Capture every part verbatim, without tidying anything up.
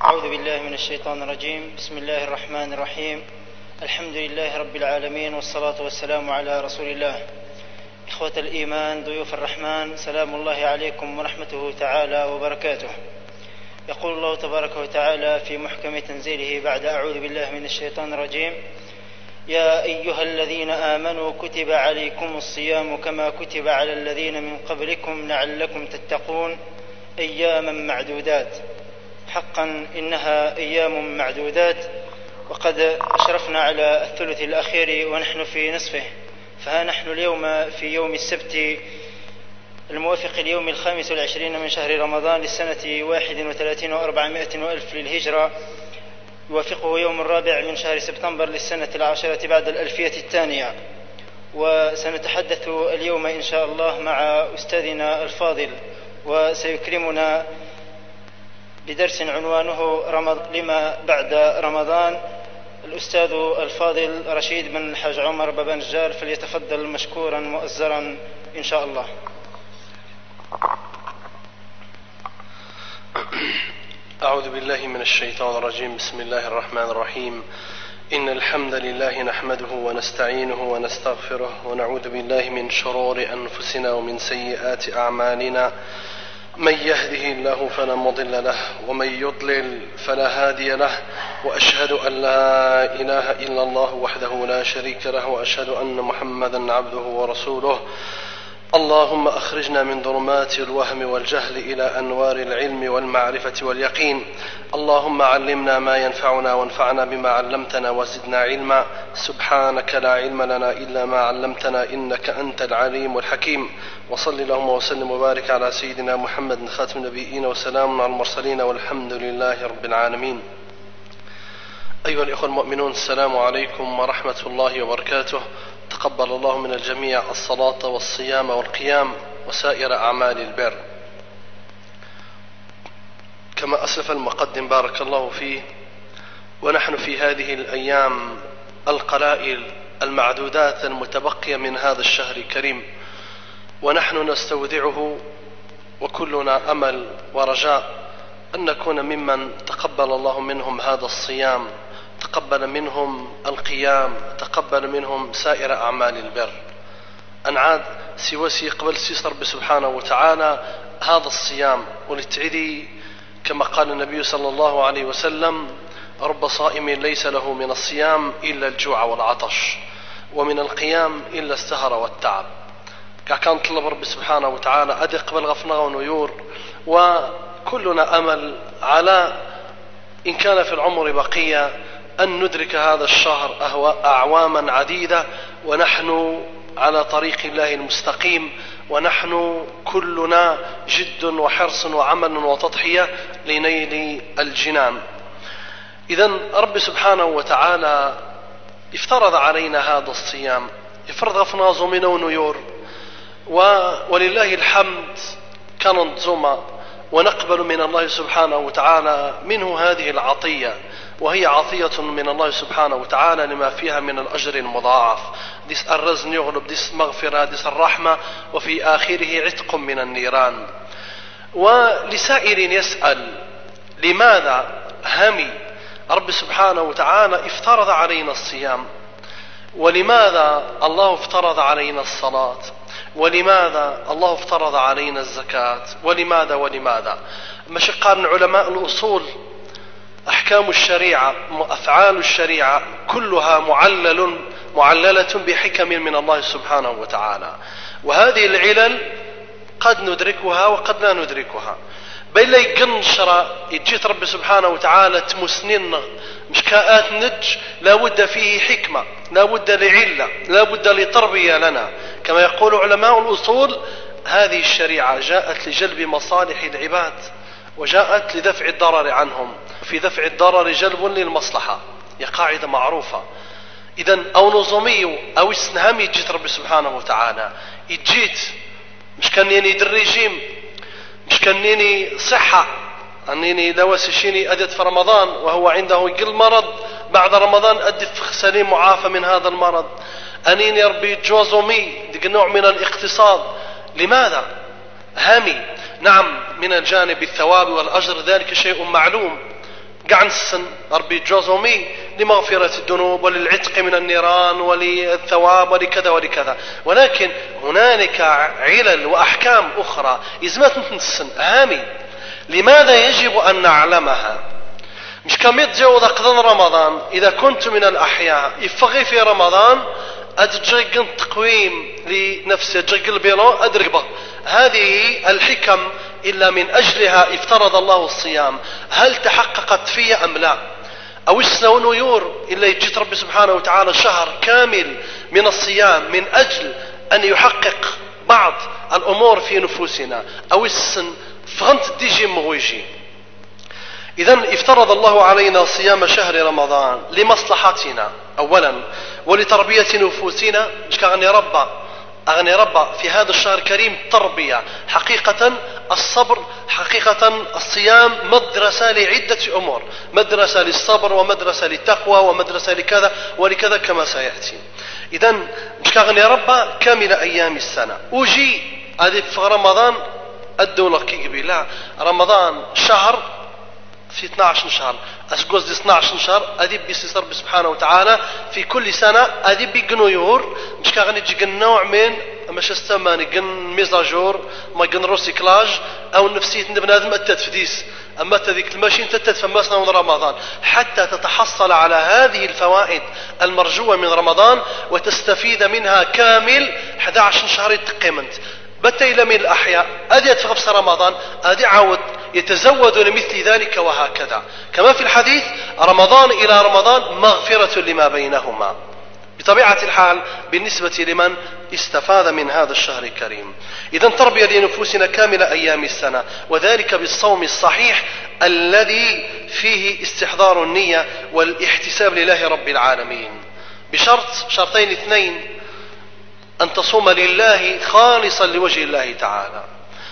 أعوذ بالله من الشيطان الرجيم. بسم الله الرحمن الرحيم. الحمد لله رب العالمين، والصلاة والسلام على رسول الله. إخوة الإيمان، ضيوف الرحمن، سلام الله عليكم ورحمته تعالى وبركاته. يقول الله تبارك وتعالى في محكم تنزيله بعد أعوذ بالله من الشيطان الرجيم: يا أيها الذين آمنوا كتب عليكم الصيام كما كتب على الذين من قبلكم لعلكم تتقون أياما معدودات. حقا إنها أيام معدودات، وقد أشرفنا على الثلث الأخير ونحن في نصفه، فها نحن اليوم في يوم السبت الموافق اليوم الخامس والعشرين من شهر رمضان للسنة واحد وثلاثين وأربعمائة وألف للهجرة، يوافقه يوم الرابع من شهر سبتمبر للسنة العاشرة بعد الألفية الثانية. وسنتحدث اليوم إن شاء الله مع أستاذنا الفاضل، وسيكرمنا بدرس عنوانه رمض... لما بعد رمضان الأستاذ الفاضل رشيد بن الحاج عمر بابا نجار، فليتفضل مشكورا مؤزرا إن شاء الله. أعوذ بالله من الشيطان الرجيم. بسم الله الرحمن الرحيم. إن الحمد لله نحمده ونستعينه ونستغفره، ونعوذ بالله من شرور أنفسنا ومن سيئات أعمالنا. من يهده الله فلا مضل له، ومن يضلل فلا هادي له، وأشهد أن لا إله إلا الله وحده لا شريك له، وأشهد أن محمدا عبده ورسوله. اللهم أخرجنا من ظلمات الوهم والجهل إلى أنوار العلم والمعرفة واليقين. اللهم علمنا ما ينفعنا وانفعنا بما علمتنا وزدنا علما. سبحانك لا علم لنا إلا ما علمتنا إنك أنت العليم الحكيم. وصل اللهم وسلم وبارك على سيدنا محمد خاتم النبيين، وسلام على المرسلين، والحمد لله رب العالمين. أيها الإخوة المؤمنون، السلام عليكم ورحمة الله وبركاته. تقبل الله من الجميع الصلاة والصيام والقيام وسائر أعمال البر. كما أسلف المقدم بارك الله فيه، ونحن في هذه الأيام القلائل المعدودات المتبقية من هذا الشهر الكريم، ونحن نستودعه وكلنا أمل ورجاء أن نكون ممن تقبل الله منهم هذا الصيام، تقبل منهم القيام، تقبل منهم سائر أعمال البر. أنعاد سيوسي قبل سيس رب سبحانه وتعالى هذا الصيام، ولتعدي كما قال النبي صلى الله عليه وسلم: رب صائم ليس له من الصيام إلا الجوع والعطش، ومن القيام إلا السهر والتعب. كان طلب رب سبحانه وتعالى أدي قبل غفنا ونيور، وكلنا أمل على إن كان في العمر بقية أن ندرك هذا الشهر أعواما عديدة ونحن على طريق الله المستقيم، ونحن كلنا جد وحرص وعمل وتضحية لنيل الجنان. إذن رب سبحانه وتعالى افترض علينا هذا الصيام، يفرض غفنا زمنا ونيور، ولله الحمد كانت زمة، ونقبل من الله سبحانه وتعالى منه هذه العطية، وهي عطية من الله سبحانه وتعالى لما فيها من الأجر المضاعف. ديس الرزن يغلب، ديس مغفرة، ديس الرحمة، وفي آخره عتق من النيران. ولسائر يسأل: لماذا همي رب سبحانه وتعالى افترض علينا الصيام؟ ولماذا الله افترض علينا الصلاة؟ ولماذا الله افترض علينا الزكاة؟ ولماذا ولماذا؟ مشقان علماء الأصول أحكام الشريعة، أفعال الشريعة كلها معلل معللة بحكم من الله سبحانه وتعالى، وهذه العلل قد ندركها وقد لا ندركها. بين لي قنشرة يجيت رب سبحانه وتعالى تمسنين مشكاءات نج، لا بد فيه حكمة، لا بد لعلة، لا بد لتربية لنا. كما يقول علماء الأصول: هذه الشريعة جاءت لجلب مصالح العباد، وجاءت لدفع الضرر عنهم، في دفع الضرر جلب للمصلحة، هي قاعدة معروفة. إذن أو نظامي أو استنهام يجيت رب سبحانه وتعالى، يجيت مش كان يني دريجيم، مش كان يني صحة، أنني لواسشيني أدت في رمضان وهو عنده يقل مرض، بعد رمضان أدف سليم معافى من هذا المرض. أنيني ربي جوزومي ديك نوع من الاقتصاد. لماذا هامي؟ نعم، من الجانب الثواب والأجر ذلك شيء معلوم، قاع نسن ربي جوزومي لمغفرة الذنوب وللعتق من النيران وللثواب ولكذا ولكذا، ولكن هنالك علل وأحكام أخرى إزمات نتنسن هامي. لماذا يجب أن نعلمها؟ مش كميت جاوض قدن رمضان إذا كنت من الأحياء يفغي في رمضان أدرق تقويم لنفسي أدرق البيلو أدرق هذه الحكم إلا من أجلها افترض الله الصيام، هل تحققت في أم لا؟ أو السنة ونيور إلا يجيت ربي سبحانه وتعالى شهر كامل من الصيام من أجل أن يحقق بعض الأمور في نفوسنا، أو السن فغنت ديجي مغويجي. إذن افترض الله علينا صيام شهر رمضان لمصلحتنا أولا ولتربية نفوسنا. مش أغني ربا أغني ربا في هذا الشهر الكريم تربية حقيقة. الصبر حقيقة الصيام مدرسة لعدة أمور، مدرسة للصبر ومدرسة للتقوى ومدرسة لكذا ولكذا كما سيأتي. إذن مش أغني ربا كامل أيام السنة. وجي هذه في رمضان الدولة كي قبل لا رمضان شهر في اثنا عشر شهر أسجوز اثنا عشر شهر أديب بيسير ربي سبحانه وتعالى في كل سنة أديب بيجنويور مش كأغني تجي نوع من مش استماني جن ميزاجور ما جن روسيكلاج أو نفسية بنادم التدفديس. أما تذيك الماشين تتفمسنا من رمضان حتى تتحصل على هذه الفوائد المرجوة من رمضان وتستفيد منها كامل أحد عشر شهر تقيمنت بتى إلى من الأحياء أدي أتفقبس رمضان أدي عود يتزود لمثل ذلك وهكذا. كما في الحديث رمضان إلى رمضان مغفرة لما بينهما بطبيعة الحال بالنسبة لمن استفاد من هذا الشهر الكريم. إذن تربية لنفوسنا كامل أيام السنة، وذلك بالصوم الصحيح الذي فيه استحضار النية والاحتساب لله رب العالمين بشرط شرطين اثنين: أن تصوم لله خالصا لوجه الله تعالى،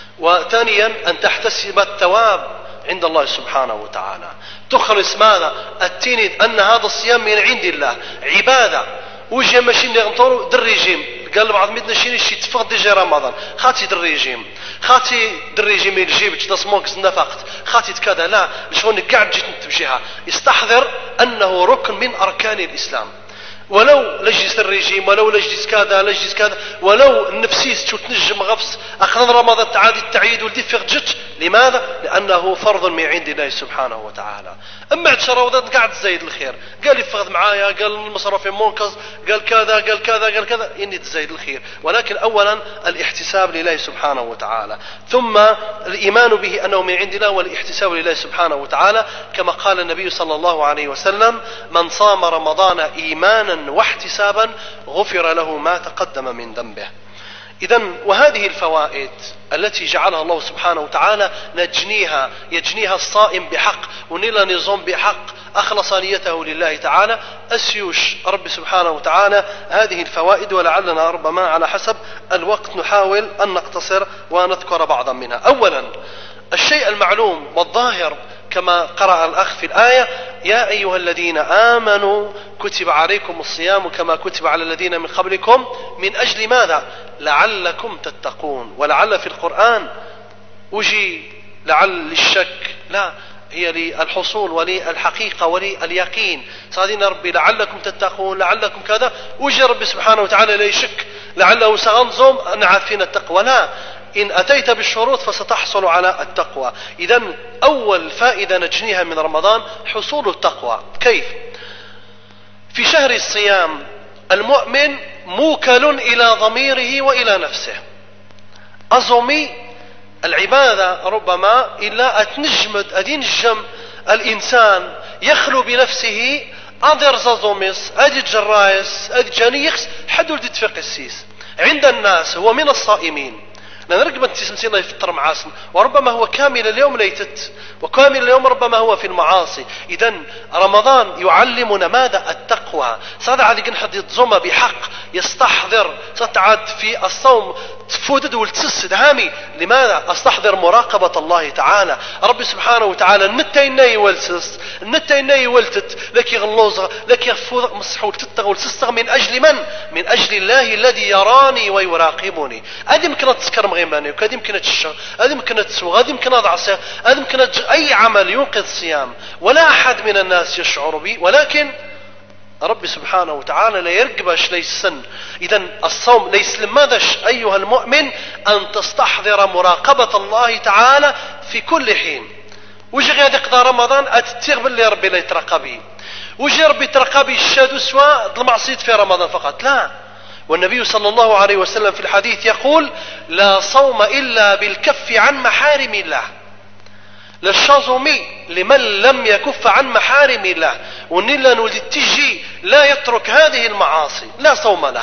وثانيا أن تحتسب الثواب عند الله سبحانه وتعالى. تخلص ماذا؟ التيند أن هذا الصيام من عند الله عبادة. وجه ماشين يغنطروا در ريجيم قال بعض مدنا شيني شي تفق ديجا رمضان خاتي در ريجيم خاتي در ريجيم يجيب تصموك نفقت خاتي كذا لا شلون قاعد جيت تمشيها. يستحضر أنه ركن من أركان الإسلام، ولو لجلس الرجيم ولو لجلس كذا لجلس كذا ولو النفسيس شو تنجم غفص أخذ رمضان تعادي التعيد والدي فقجت. لماذا؟ لأنه فرض من عند الله سبحانه وتعالى. أما عشر قاعد تزايد الخير قال لي فقد معايا قال المصرف منقذ قال كذا قال كذا قال كذا إني تزايد الخير. ولكن أولا الاحتساب لله سبحانه وتعالى، ثم الإيمان به أنه من عند الله والاحتساب لله سبحانه وتعالى، كما قال النبي صلى الله عليه وسلم: من صام رمضان إيمانا واحتسابا غفر له ما تقدم من ذنبه. إذن وهذه الفوائد التي جعلها الله سبحانه وتعالى نجنيها يجنيها الصائم بحق ونيلا نظام بحق أخلص نيته لله تعالى أسيوش رب سبحانه وتعالى هذه الفوائد، ولعلنا ربما على حسب الوقت نحاول أن نقتصر ونذكر بعضا منها. أولا الشيء المعلوم والظاهر كما قرأ الأخ في الآية: يا أيها الذين آمنوا كتب عليكم الصيام كما كتب على الذين من قبلكم من أجل ماذا؟ لعلكم تتقون. ولعل في القرآن وجي لعل للشك، لا، هي للحصول وللحقيقة ولليقين. صادين ربي لعلكم تتقون لعلكم كذا، وجي ربي سبحانه وتعالى لا يشك لعله سغنظم أن عارفين التقوى. لا، إن أتيت بالشروط فستحصل على التقوى. إذن أول فائدة نجنيها من رمضان حصول التقوى. كيف؟ في شهر الصيام المؤمن موكل إلى ضميره وإلى نفسه. أظمي العبادة ربما إلا أتنجمد أدينجم الإنسان يخلو بنفسه أدر زازوميس أدي جرايس أدي جانيخس حدو لدي تفق السيس عند الناس هو من الصائمين. نرقب أن تسمسينا يفطر معاصم، وربما هو كامل اليوم ليتت، وكامل اليوم ربما هو في المعاصي. إذن رمضان يعلمنا ماذا؟ التقوى. صاد عاد ينحد يتزوم بحق يستحضر ستعاد في الصوم تفودد والتسد هامي. لماذا؟ استحضر مراقبة الله تعالى. ربي سبحانه وتعالى نتا يناي والسس نتا يناي والتت لك يغلوز لك يفوض مصحول تتغول تستغ من أجل من؟ من أجل الله الذي يراني ويراقبني. أدي ممكن تسكر غيماني وكاد يمكن تشرب، هذا يمكن تسوق، هذا يمكن أضعص، هذا يمكن أي عمل ينقذ الصيام، ولا أحد من الناس يشعر به، ولكن ربي سبحانه وتعالى لا يرقبش ليسن. إذا الصوم ليس لماذاش أيها المؤمن أن تستحضر مراقبة الله تعالى في كل حين. وجي غادي يقضى رمضان أتتيغ باللي ربي لا يترقبي، وجي ربي يترقبي الشاد سواء المعصية في رمضان فقط، لا. والنبي صلى الله عليه وسلم في الحديث يقول: لا صوم إلا بالكف عن محارم الله. للشازومي لمن لم يكف عن محارم الله، ونلا نولد تجي لا يترك هذه المعاصي لا صوم له.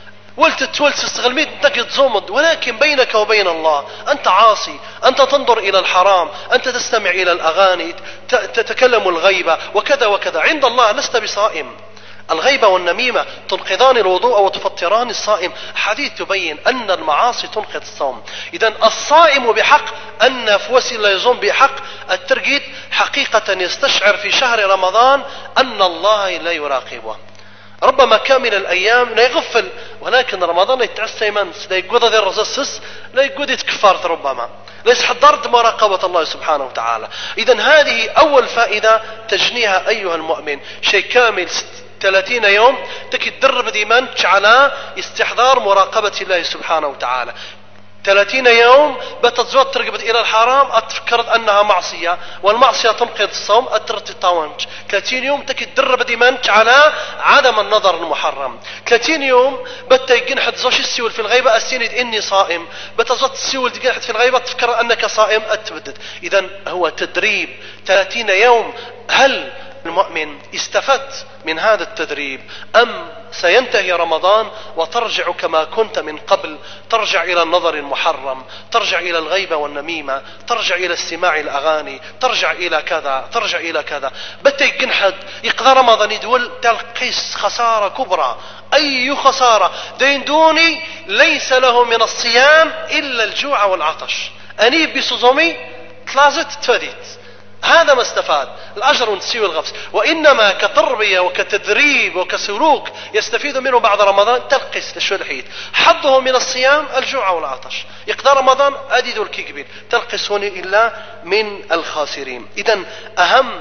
ولتتولت تستغلميت انك تزومض، ولكن بينك وبين الله انت عاصي، انت تنظر الى الحرام، انت تستمع الى الاغاني، تتكلم الغيبة وكذا وكذا، عند الله لست بصائم. الغيبة والنميمة تنقضان الوضوء وتفطران الصائم، حديث تبين أن المعاصي تنقض الصوم. إذن الصائم بحق أن فوسي لا يصوم بحق الترقيد حقيقة يستشعر في شهر رمضان أن الله لا يراقبه. ربما كامل الأيام لا يغفل، ولكن رمضان لا يتعسى منس، لا يقود ذي الرزسس، لا يقود يتكفرت، ربما لا يحضرت مراقبة الله سبحانه وتعالى. إذن هذه أول فائدة تجنيها أيها المؤمن، شيء كامل ثلاثين يوم تكي تدرب ديمانك على استحضار مراقبة الله سبحانه وتعالى. ثلاثين يوم بتتزود ترقبت إلى الحرام أتفكرت أنها معصية، والمعصية تنقض الصوم أترت الطوانج. ثلاثين يوم تكي تدرب ديمانك على عدم النظر المحرم. ثلاثين يوم بتيجن حد زوش السيول في الغيبة أسيند إني صائم، بتزود السيول تيجن حد في الغيبة تفكر أنك صائم أتبدد. إذن هو تدريب ثلاثين يوم. هل المؤمن استفدت من هذا التدريب أم سينتهي رمضان وترجع كما كنت من قبل، ترجع إلى النظر المحرم، ترجع إلى الغيبة والنميمة، ترجع إلى استماع الأغاني، ترجع إلى كذا، ترجع إلى كذا. بتي جنحد يقضى رمضان يدول تلقيس خسارة كبرى. أي خسارة؟ دين دوني ليس له من الصيام إلا الجوع والعطش. أنيب بسوزومي تلازت تفاديت، هذا ما استفاد الأجر ونسيو الغفص. وإنما كتربية وكتدريب وكسلوك يستفيد منه بعد رمضان تلقس للشلحيت. حظه من الصيام الجوع والعطش. يقضى رمضان أديد الكيكبير تلقس هوني إلا من الخاسرين. إذن أهم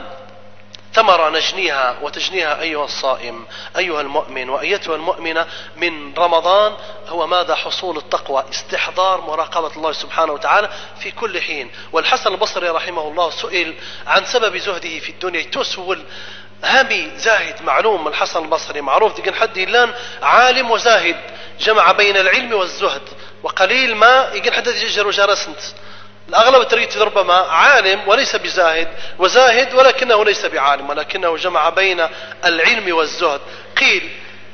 ثمرة نجنيها وتجنيها أيها الصائم أيها المؤمن وأيتها المؤمنة من رمضان هو ماذا؟ حصول التقوى، استحضار مراقبة الله سبحانه وتعالى في كل حين. والحسن البصري رحمه الله سئل عن سبب زهده في الدنيا، تسول هامي زاهد. معلوم الحسن البصري معروف ديجن حد إلان عالم وزاهد، جمع بين العلم والزهد، وقليل ما يجن حد يجر وجرسنت. الأغلب تريد ربما عالم وليس بزاهد، وزاهد ولكنه ليس بعالم، ولكنه جمع بين العلم والزهد. قيل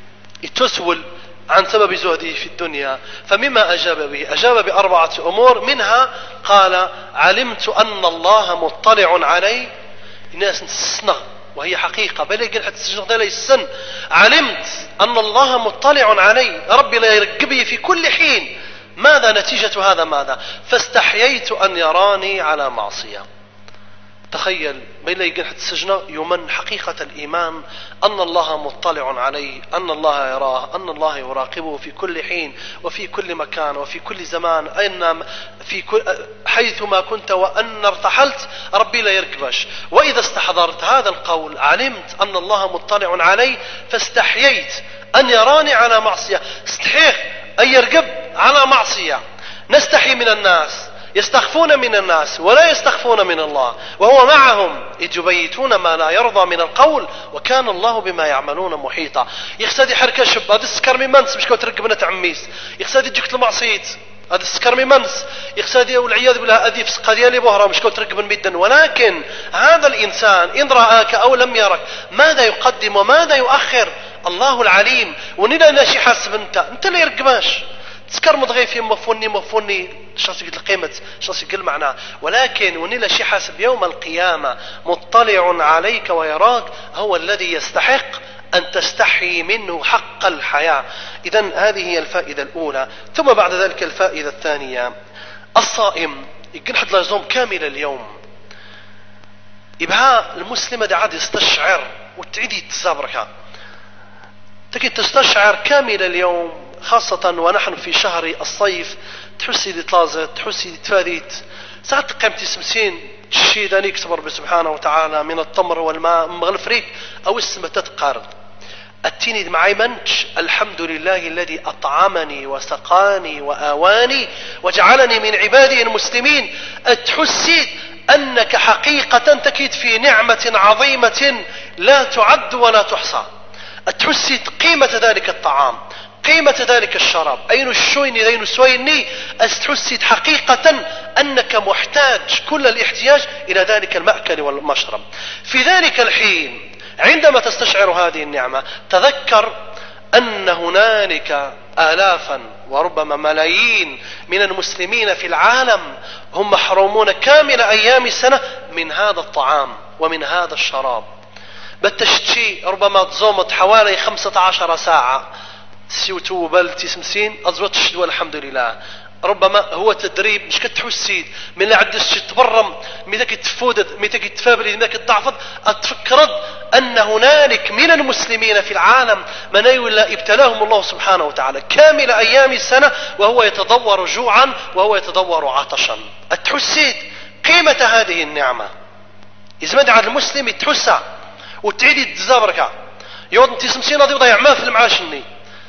تسول عن سبب زهده في الدنيا، فمما أجاب به؟ أجاب بأربعة أمور. منها قال: علمت أن الله مطلع علي. الناس تسنغ وهي حقيقة، بل يقول حتى السجن لا يسن. علمت أن الله مطلع علي، ربي لا يرقبني في كل حين. ماذا نتيجة هذا؟ ماذا؟ فاستحييت أن يراني على معصية. تخيل بين يقول حتى السجن يمن حقيقة الإيمان أن الله مطلع عليه، أن الله يراه، أن الله يراقبه في كل حين وفي كل مكان وفي كل زمان، أين في كل حيثما كنت، وأن ارتحلت ربي لا يركبش. وإذا استحضرت هذا القول علمت أن الله مطلع علي فاستحييت أن يراني على معصية. استحيخ أن يرقب على معصية. نستحي من الناس، يستخفون من الناس ولا يستخفون من الله، وهو معهم إذ يبيتون ما لا يرضى من القول وكان الله بما يعملون محيطا. يخسد حركة شب هذا السكر من منس مش كو ترقب بنت عميس، يخسد جكت المعصيت هذا السكر من منس، يخسد والعياذ بالله أذي فسق ديالي بهرة مش كو ترقب مدا. ولكن هذا الإنسان إن رآك أو لم يرك ماذا يقدم وماذا يؤخر؟ الله العليم. ونلا ناشي حاسب انت انت اللي يرقباش تسكر مضغي في مفوني مفوني شخص يقول قيمة شخص يقول معناه. ولكن ونلا شي حاسب يوم القيامة مطلع عليك ويراك، هو الذي يستحق أن تستحي منه حق الحياة. إذن هذه هي الفائدة الأولى. ثم بعد ذلك الفائدة الثانية، الصائم يقول حد لا يصوم كامل اليوم. يبها المسلمة دا عاد يستشعر وتعيدي تزابركها، تكي تستشعر كامل اليوم، خاصة ونحن في شهر الصيف تحسي دي تلازت تحسي دي تفاديت ساعات قيمتي سمسين تشي داني يكتب ربي سبحانه وتعالى من التمر والماء مغلفريك أو السمة تتقارب التيني معي منش الحمد لله الذي أطعمني وسقاني وآواني وجعلني من عباده المسلمين. تحسي أنك حقيقة تكيد في نعمة عظيمة لا تعد ولا تحصى. تحسي قيمة ذلك الطعام قيمة ذلك الشراب أين الشويني ذين سويني أستحسي حقيقة أنك محتاج كل الاحتياج إلى ذلك المأكل والمشرب. في ذلك الحين عندما تستشعر هذه النعمة تذكر أن هنالك آلافا وربما ملايين من المسلمين في العالم هم محرومون كامل أيام السنة من هذا الطعام ومن هذا الشراب. بالتشتي ربما تزومت حوالي خمسة عشر ساعة سيوتو بلتي سمسين أزوت الشد والحمد لله. ربما هو تدريب مش كتحسيد من اللي عدس تبرم ميتك تفودد ميتك تفابل ميتك تضعفض أتفكرد أن هنالك من المسلمين في العالم من يولى ابتلاهم الله سبحانه وتعالى كامل أيام السنة وهو يتضور جوعا وهو يتضور عطشا. أتحسيد قيمة هذه النعمة إذا على المسلم تحسها وتعيد تزابرك يوض انت سمسين هذه وضيع ما في المعاشني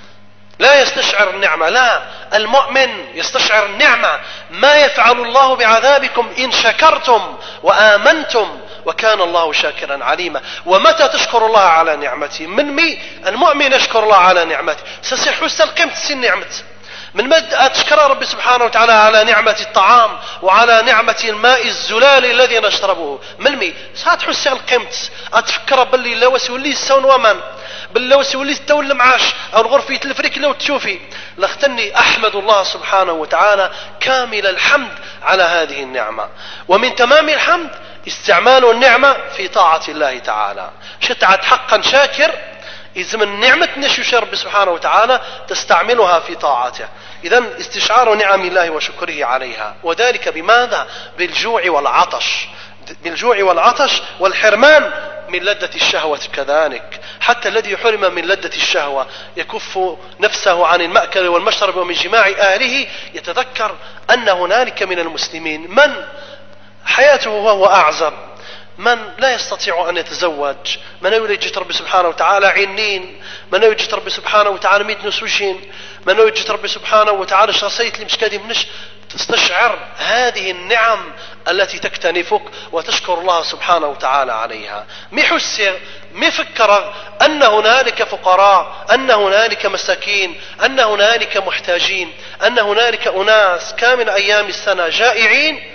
لا يستشعر النعمة. لا المؤمن يستشعر النعمة ما يفعل الله بعذابكم إن شكرتم وآمنتم وكان الله شاكرا عليما. ومتى تشكر الله على نعمته من مي المؤمن يشكر الله على نعمته سيصيح حسن قيمة سن نعمته من مد أتشكر ربي سبحانه وتعالى على نعمة الطعام وعلى نعمة الماء الزلال الذي نشربه من مي ساتحسي القيمة أتفكر باللي لوسي واللي السون ومن باللوسي واللي تولى معاش أو الغرفة الفريك لو تشوفي لاختني أحمد الله سبحانه وتعالى كامل الحمد على هذه النعمة. ومن تمام الحمد استعمال النعمة في طاعة الله تعالى. شتعت حقا شاكر إذا من نعمة نشوش رب سبحانه وتعالى تستعملها في طاعته. إذن استشعار نعم الله وشكره عليها وذلك بماذا؟ بالجوع والعطش بالجوع والعطش والحرمان من لذة الشهوة كذلك. حتى الذي يحرم من لذة الشهوة يكف نفسه عن المأكل والمشرب ومن جماع أهله يتذكر أن هنالك من المسلمين من حياته وهو أعزب من لا يستطيع أن يتزوج من يوجد رب سبحانه وتعالى عنين من يوجد رب سبحانه وتعالى ميت نسوشين من يوجد رب سبحانه وتعالى شخصية اللي مش كادي منش تستشعر هذه النعم التي تكتنفك وتشكر الله سبحانه وتعالى عليها. ميحس ميفكر أن هنالك فقراء أن هنالك مساكين أن هنالك محتاجين أن هنالك أناس كامل أيام السنة جائعين.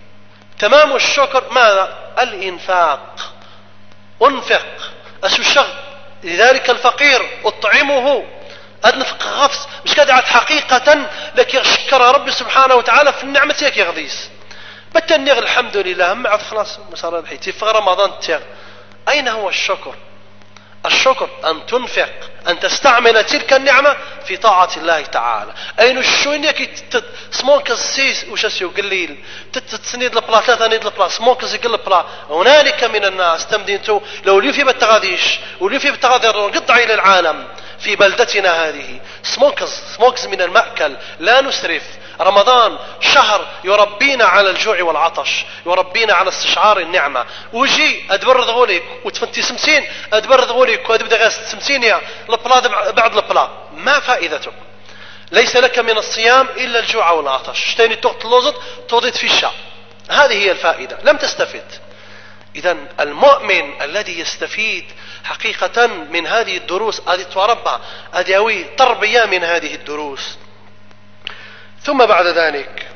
تمام الشكر ماذا؟ الإنفاق. أنفق أسوشغ لذلك الفقير أطعمه أدنفق غفص مش كدعت حقيقة لك يشكر رب سبحانه وتعالى في النعمة يك يغذيس بتنيغ الحمد لله هم عاد خلاص مسار الحيتي في رمضان تيغ. أين هو الشكر؟ الشكر أن تنفق أن تستعمل تلك النعمة في طاعة الله تعالى. أين الشوين يكي سموكز سيس وشاسيو قليل تتسنيد البلا ثلاثة نيد البلا سموكز يقل البلا. هنالك من الناس تمدينتو لو اليوفي بالتغاذيش واليوفي بالتغاذي قطعي إلى العالم في بلدتنا هذه سموكز سموكز من المأكل لا نسرف. رمضان شهر يربينا على الجوع والعطش يربينا على استشعار النعمة. وجي أدبر ذغوليك وتفنتي سمسين أدبر ذغوليك وأدبر غاس سمسين يا لبلا بعد لبلا ما فائدتك؟ ليس لك من الصيام إلا الجوع والعطش شتيني تغط اللوزط تغضيت في الشاء هذه هي الفائدة لم تستفد. إذا المؤمن الذي يستفيد حقيقة من هذه الدروس هذه تربى أديوي تربية من هذه الدروس. ثم بعد ذلك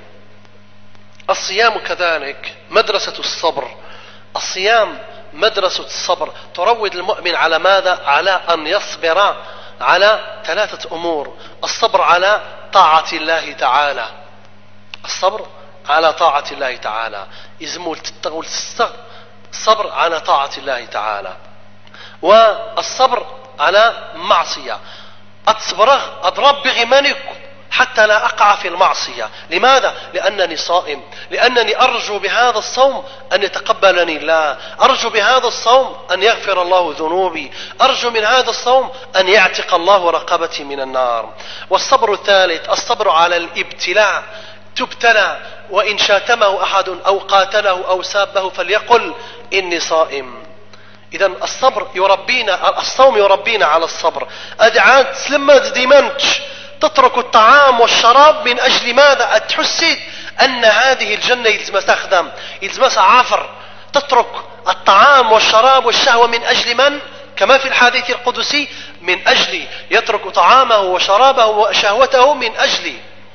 الصيام كذلك مدرسة الصبر. الصيام مدرسة الصبر تروض المؤمن على ماذا؟ على أن يصبر على ثلاثة أمور. الصبر على طاعة الله تعالى الصبر على طاعة الله تعالى إزمول تتغول الصبر الصبر على طاعة الله تعالى والصبر على معصية. أتصبره أضرب بغمانك حتى لا أقع في المعصية. لماذا؟ لأنني صائم لأنني أرجو بهذا الصوم أن يتقبلني الله أرجو بهذا الصوم أن يغفر الله ذنوبي أرجو من هذا الصوم أن يعتق الله رقبتي من النار. والصبر الثالث الصبر على الابتلاء تبتلى، وإن شاتمه أحد أو قاتله أو سابه فليقل إني صائم. إذا الصبر يربينا، الصوم يربينا على الصبر. أدعاد سلمت ديمانتش تترك الطعام والشراب من أجل ماذا؟ أتحسد أن هذه الجنة يلزم تخدم، يلزم عافر، تترك الطعام والشراب والشهوة من أجل من؟ كما في الحديث القدسي: من أجلي، يترك طعامه وشرابه وشهوته من أجلي.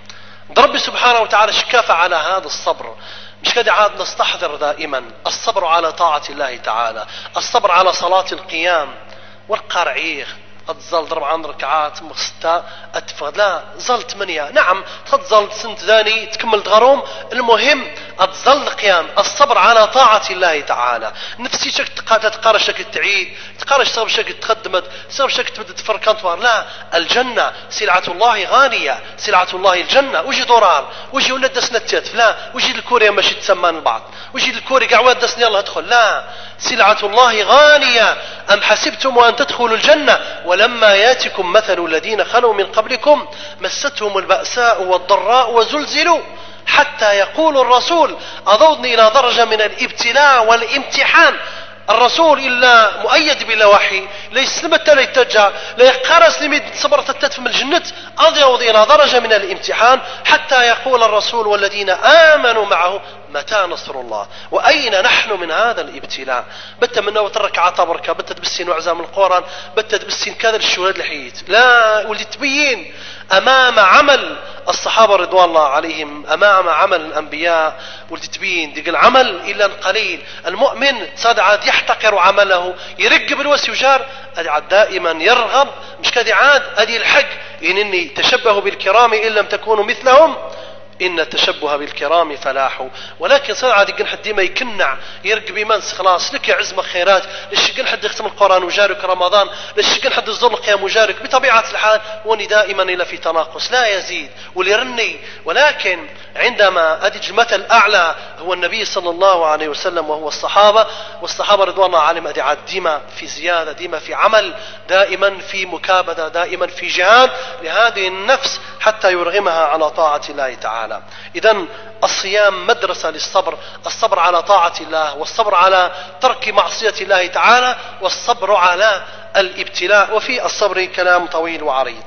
رب سبحانه وتعالى شكاف على هذا الصبر. مش كده عاد نستحضر دائما الصبر على طاعة الله تعالى، الصبر على صلاة القيام والقرعيغ تظل ضرب عن ركعات مخستة أتفضل لا ظل ثمانية، نعم تظل سنت ذاني تكمل تغروم، المهم تظل القيام، الصبر على طاعة الله تعالى. نفسي شك تقارش شك تعيد، تقارش صغب شك تقدمت، صغب شك تبدأ تفرق انطوار. لا، الجنة سلعة الله غالية، سلعة الله الجنة. وجي دورار، وجي ولد دسنا التاتف، لا وجي الكوريا ماشي تسمان البعض، وجي الكوري قعوات دسني يلا ادخل، لا، سلعة الله غالية. أم حسبتم أن تدخلوا الجنة ولما ياتكم مثل الذين خلوا من قبلكم مستهم البأساء والضراء وزلزلوا حتى يقول الرسول أضودني إلى درجة من الابتلاء والامتحان. الرسول إلا مؤيد بالوحي ليس لمت لا يتجع لا يقرس لمد صبرت التدف من الجنة أضيض إلى درجة من الامتحان حتى يقول الرسول والذين آمنوا معه متى نصر الله. وأين نحن من هذا الابتلاء؟ بت من نوت الركعة بركة، بت تبسين وعزام القرآن، بت تبسين كذا الشهود الحيت، لا ولدي تبين أمام عمل الصحابة رضوان الله عليهم، أمام عمل الأنبياء ولدي تبين ديق العمل إلا قليل. المؤمن صاد عاد يحتقر عمله، يرق بالوس يجار، عاد دائما يرغب، مش كذا عاد أدي الحق إنني تشبهوا بالكرام إن لم تكونوا مثلهم إن التشبه بالكرام فلاح. ولكن صار عاد يقن حد ما يكنع يرق بمنس خلاص لك عزم خيرات، ليش يقن حد يختم القرآن وجارك رمضان، ليش يقن حد يزور القيام وجارك. بطبيعة الحال وني دائما إلى في تناقص لا يزيد وليرني. ولكن عندما أدج المثل الأعلى هو النبي صلى الله عليه وسلم وهو الصحابة، والصحابة رضوان الله عليهم أدي عاد ديما في زيادة، ديما في عمل، دائما في مكابدة، دائما في جهاد لهذه النفس حتى يرغمها على طاعة الله تعالى. إذن الصيام مدرسة للصبر، الصبر على طاعة الله، والصبر على ترك معصية الله تعالى، والصبر على الابتلاء. وفي الصبر كلام طويل وعريض.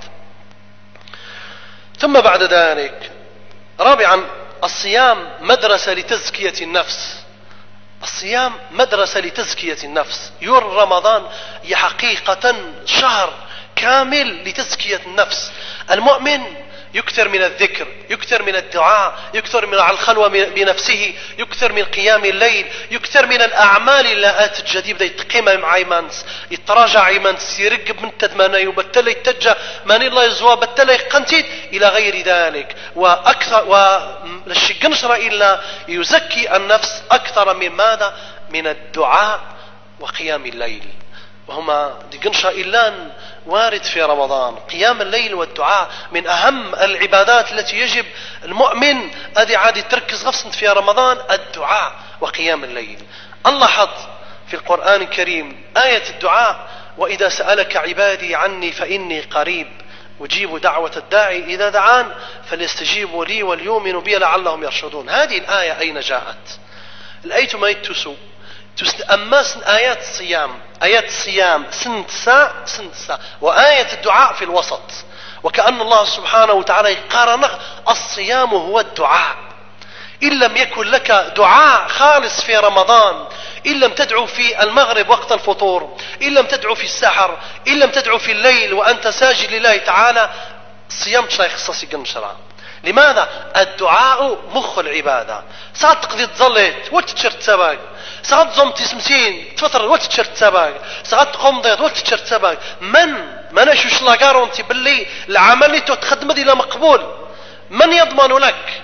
ثم بعد ذلك رابعا الصيام مدرسة لتزكية النفس. الصيام مدرسة لتزكية النفس. يور رمضان هي حقيقة شهر كامل لتزكية النفس. المؤمن يكثر من الذكر، يكثر من الدعاء، يكثر من الخلوة بنفسه، يكثر من قيام الليل، يكثر من الأعمال اللي الجديد يتقيم مع إيمانس، يتراجع إيمانس، يرقب من تدمانا يبتل يتجه ماني الله يزوى بتل يقنتيد إلى غير ذلك. وأكثر وللشقنشر إلا يزكي النفس أكثر من ماذا؟ من الدعاء وقيام الليل. وهما دقنشا إلان وارد في رمضان. قيام الليل والدعاء من أهم العبادات التي يجب المؤمن أدي عادي تركز غفصا في رمضان، الدعاء وقيام الليل. الله حط في القرآن الكريم آية الدعاء: وإذا سألك عبادي عني فإني قريب أجيب دعوة الداعي إذا دعان فليستجيبوا لي وليؤمنوا بي لعلهم يرشدون. هذه الآية أين جاءت؟ الآية ما يتسو أماس آيات الصيام، آيات الصيام سنت ساعة سنت ساعة، وآية الدعاء في الوسط. وكأن الله سبحانه وتعالى يقارن الصيام هو الدعاء. إن لم يكن لك دعاء خالص في رمضان، إن لم تدعو في المغرب وقت الفطور، إن لم تدعو في السحر، إن لم تدعو في الليل وأنت ساجد لله تعالى، الصيام شيء خصصي قنشرة. لماذا؟ الدعاء مخ العبادة. ساعات تقضي تظلت وتتشرت سباق، ساعات زوم تسمتين تفطر وتتشرت سباق، ساعات تقوم ضيط وتتشرت سباق. من ما نشوش لا قارونتي باللي العمل اللي تخدم إلى مقبول، من يضمن لك؟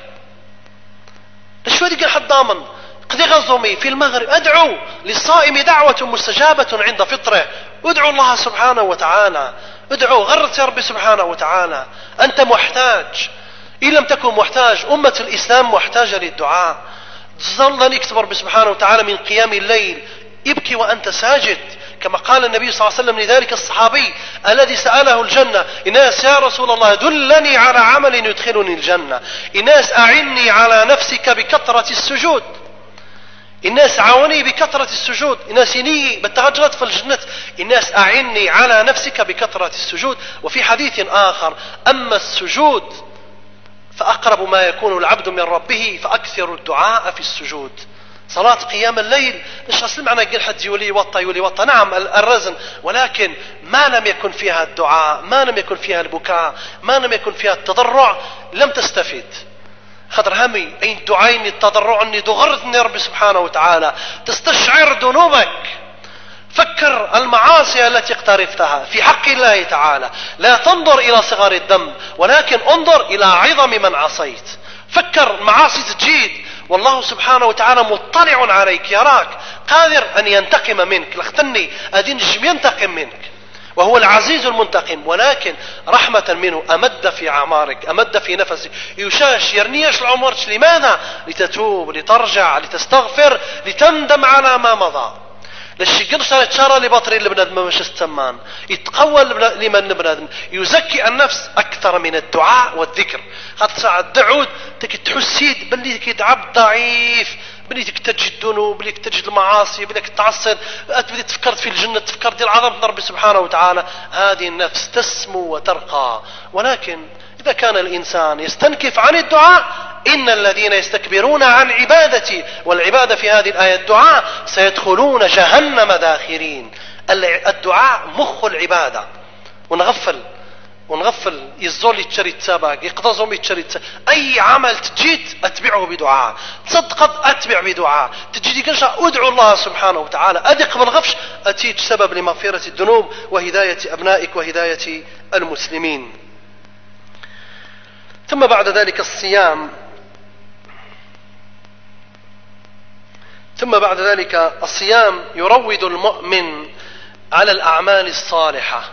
شو ديك حد ضامن؟ قضي غزومي في المغرب أدعو للصائم دعوة مستجابة عند فطره. ادعو الله سبحانه وتعالى، ادعو غرت يا ربي سبحانه وتعالى. أنت محتاج، إن لم تكن محتاج أمة الإسلام محتاجة للدعاء. ظل يكتب رب سبحانه وتعالى من قيام الليل، ابكي وأنت ساجد كما قال النبي صلى الله عليه وسلم لذلك الصحابي الذي سأله الجنة: إناس يا رسول الله دلني على عمل يدخلني الجنة. إناس أعني على نفسك بكثرة السجود. الناس عاوني بكثرة السجود. الناس يني بتغجرت في الجنة. الناس أعني على نفسك بكثرة السجود. وفي حديث آخر: أما السجود فأقرب ما يكون العبد من ربه فأكثر الدعاء في السجود. صلاة قيام الليل مش أصل معنى قل حد يولي وطا يولي وطا، نعم الرزن، ولكن ما لم يكن فيها الدعاء، ما لم يكن فيها البكاء، ما لم يكن فيها التضرع، لم تستفيد. خاطر همي أي الدعاء التضرع أني دغرتني ربي سبحانه وتعالى، تستشعر ذنوبك، فكر المعاصي التي اقترفتها في حق الله تعالى. لا تنظر إلى صغر الذنب ولكن انظر إلى عظم من عصيت. فكر المعاصي تجيد والله سبحانه وتعالى مطلع عليك، يراك، قادر أن ينتقم منك. لختني أدين جم ينتقم منك، وهو العزيز المنتقم، ولكن رحمة منه أمد في أعمارك، أمد في نفسك، يشاش يرنيش العمر. لماذا؟ لتتوب، لترجع، لتستغفر، لتندم على ما مضى. لشي قرصة يتشارى لبطري لبنادم مش السمان، يتقوى لمن بنادم، يزكي النفس أكثر من الدعاء والذكر. خاطر ساعة الدعود تكي تحسيد باللي تكي عبد ضعيف، بلي تك تجد الذنوب، بلي تجد المعاصي، بلي تعصر، بلي تفكرت في الجنة، تفكرت العظمة ربي سبحانه وتعالى. هذه النفس تسمو وترقى. ولكن إذا كان الإنسان يستنكف عن الدعاء: إن الذين يستكبرون عن عبادتي، والعبادة في هذه الآية الدعاء، سيدخلون جهنم داخرين. الدعاء مخ العبادة. ونغفل ونغفل يزول يتشري التاباق، يقضزهم يتشري التاباق. أي عمل تجيد أتبعه بدعاء، تصدق أتبع بدعاء، تجيدي كنشا أدعو الله سبحانه وتعالى، أدق بالغفش أتيج سبب لمغفرة الذنوب وهداية أبنائك وهداية المسلمين. ثم بعد ذلك الصيام. ثم بعد ذلك الصيام يروض المؤمن على الأعمال الصالحة.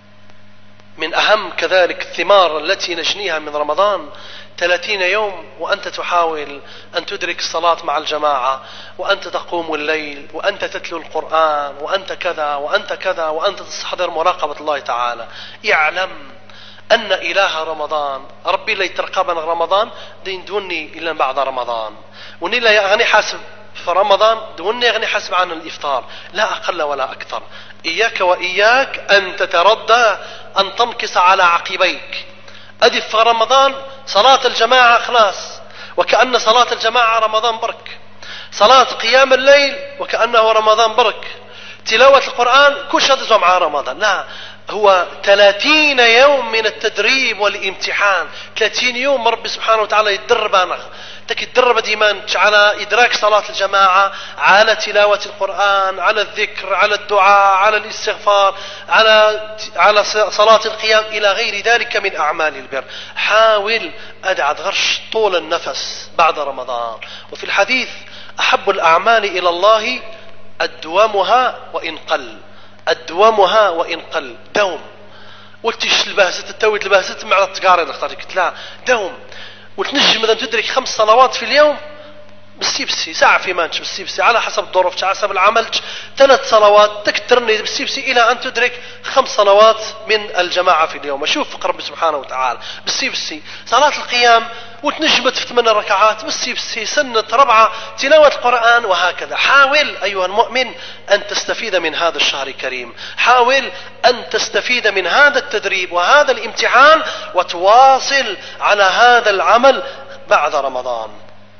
من أهم كذلك الثمار التي نجنيها من رمضان ثلاثين يوم وأنت تحاول أن تدرك الصلاة مع الجماعة، وأنت تقوم الليل، وأنت تتلو القرآن، وأنت كذا وأنت كذا، وأنت تستحضر مراقبة الله تعالى. اعلم أن إله رمضان ربي لا يترقبنا رمضان دين دوني إلا بعد رمضان، وني لا يغني حاسب في رمضان دوني يغني حاسب عن الإفطار، لا أقل ولا أكثر. إياك وإياك أن تتردى أن تنكس على عقبيك. أدف في رمضان صلاة الجماعة خلاص، وكأن صلاة الجماعة رمضان برك، صلاة قيام الليل وكأنه رمضان برك، تلاوة القرآن كل شيء مع رمضان. لا، هو ثلاثين يوم من التدريب والامتحان. ثلاثين يوم ربي سبحانه وتعالى يدربنا، تك يدرب ديما على إدراك صلاة الجماعة، على تلاوة القرآن، على الذكر، على الدعاء، على الاستغفار، على على صلاة القيام، إلى غير ذلك من أعمال البر. حاول أدعى غرش طول النفس بعد رمضان. وفي الحديث: أحب الأعمال إلى الله أدومها وإن قل، أدومها وإن قل. دوم. قلتش البهسة التويت البهسة مع التقارير قلت لا، دوم. وتنجم مثلا تدرك خمس صلوات في اليوم بالسيبسي، ساعة في مانش بالسيبسي على حسب الظروف، على حسب العمل، ثلاث صلوات تكترني بالسيبسي إلى أن تدرك خمس صلوات من الجماعة في اليوم. أشوف فقر ربي سبحانه وتعالى بالسيبسي. صلاة القيام وتنجمت في ثمان ركعات بالسيبسي، سنة ربعة، تلاوة القرآن، وهكذا. حاول أيها المؤمن أن تستفيد من هذا الشهر الكريم، حاول أن تستفيد من هذا التدريب وهذا الامتحان، وتواصل على هذا العمل بعد رمضان.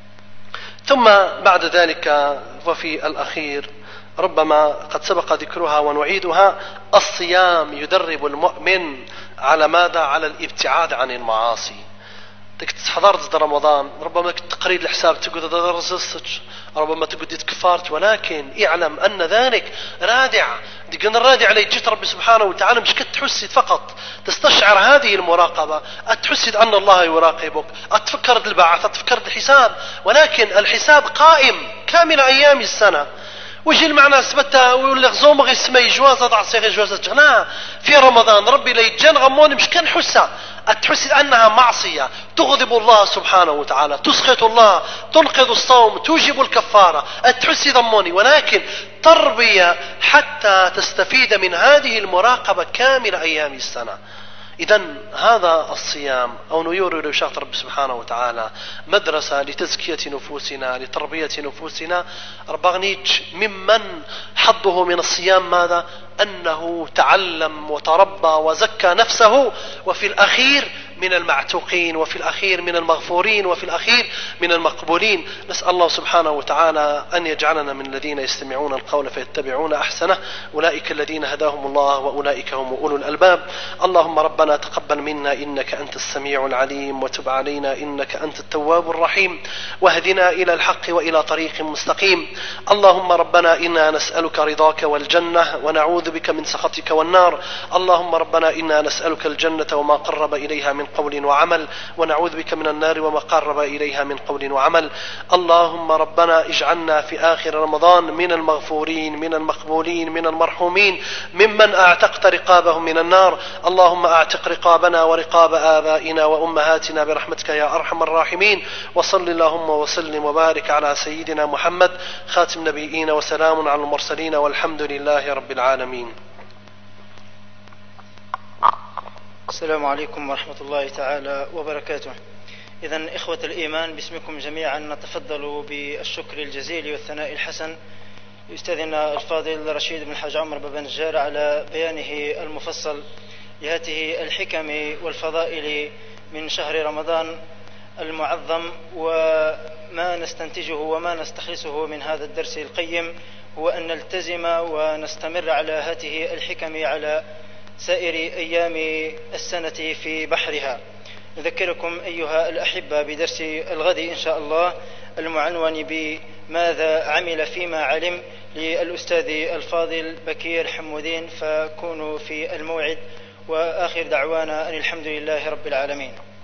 ثم بعد ذلك وفي الأخير ربما قد سبق ذكرها ونعيدها: الصيام يدرب المؤمن على ماذا؟ على الابتعاد عن المعاصي. حضرت رمضان ربما تقريد الحساب تقول درست، ربما تقول تكفرت، ولكن اعلم أن ذلك رادع. دقن الرادع اللي جيت ربي سبحانه وتعالى مش كتحسد فقط، تستشعر هذه المراقبة، أتحسد أن الله يراقبك، أتفكر البعث، أتفكر الحساب، ولكن الحساب قائم كامل أيام السنة. ويجي المعنى سبتها ويقول لك زومغ اسمي جوازة ضعصيغي جوازة جغنا في رمضان ربي ليتجان غموني مش كان حسة تحس أنها معصية تغضب الله سبحانه وتعالى، تسخط الله، تنقض الصوم، توجب الكفارة، تحس ضموني، ولكن تربية حتى تستفيد من هذه المراقبة كامل أيام السنة. إذن هذا الصيام أو نيور لوشاط رب سبحانه وتعالى مدرسة لتزكية نفوسنا لتربية نفوسنا. ربغنيج ممن حظه من الصيام ماذا؟ أنه تعلم وتربى وزكى نفسه، وفي الأخير من المعتوقين، وفي الأخير من المغفورين، وفي الأخير من المقبولين. نسأل الله سبحانه وتعالى أن يجعلنا من الذين يستمعون القول فيتبعون أحسنه، أولئك الذين هداهم الله وأولئك هم أولو الألباب. اللهم ربنا تقبل منا إنك أنت السميع العليم، وتب علينا إنك أنت التواب الرحيم، واهدنا إلى الحق وإلى طريق مستقيم. اللهم ربنا إنا نسألك رضاك والجنة، ونعوذ بك من سخطك والنار. اللهم ربنا إنا نسألك الجنة وما قرب إليها من قول وعمل، ونعوذ بك من النار وما قرب إليها من قول وعمل. اللهم ربنا اجعلنا في آخر رمضان من المغفورين، من المقبولين، من المرحومين، ممن أعتقت رقابهم من النار. اللهم أعتق رقابنا ورقاب آبائنا وأمهاتنا برحمتك يا أرحم الراحمين. وصل اللهم وسلم وبارك على سيدنا محمد خاتم النبيين، وسلام على المرسلين، والحمد لله رب العالمين. السلام عليكم ورحمة الله تعالى وبركاته. إذن إخوة الإيمان، باسمكم جميعا نتفضل بالشكر الجزيل والثناء الحسن لأستاذنا الفاضل رشيد بن الحاج عمر بابا نجار على بيانه المفصل لهذه الحكم والفضائل من شهر رمضان المعظم. وما نستنتجه وما نستخلصه من هذا الدرس القيم هو أن نلتزم ونستمر على هذه الحكم على سائر أيام السنة في بحرها. نذكركم أيها الأحبة بدرس الغد إن شاء الله المعنون بماذا عمل فيما علم للأستاذ الفاضل بكير حمودين، فكونوا في الموعد. وآخر دعوانا أن الحمد لله رب العالمين.